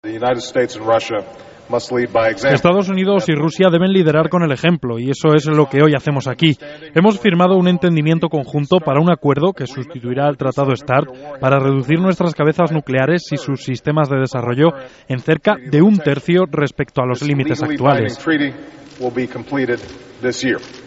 Estados Unidos y Rusia deben liderar con el ejemplo, y eso es lo que hoy hacemos aquí. Hemos firmado un entendimiento conjunto para un acuerdo que sustituirá al Tratado START para reducir nuestras cabezas nucleares y sus sistemas de desarrollo en cerca de 1/3 respecto a los límites actuales.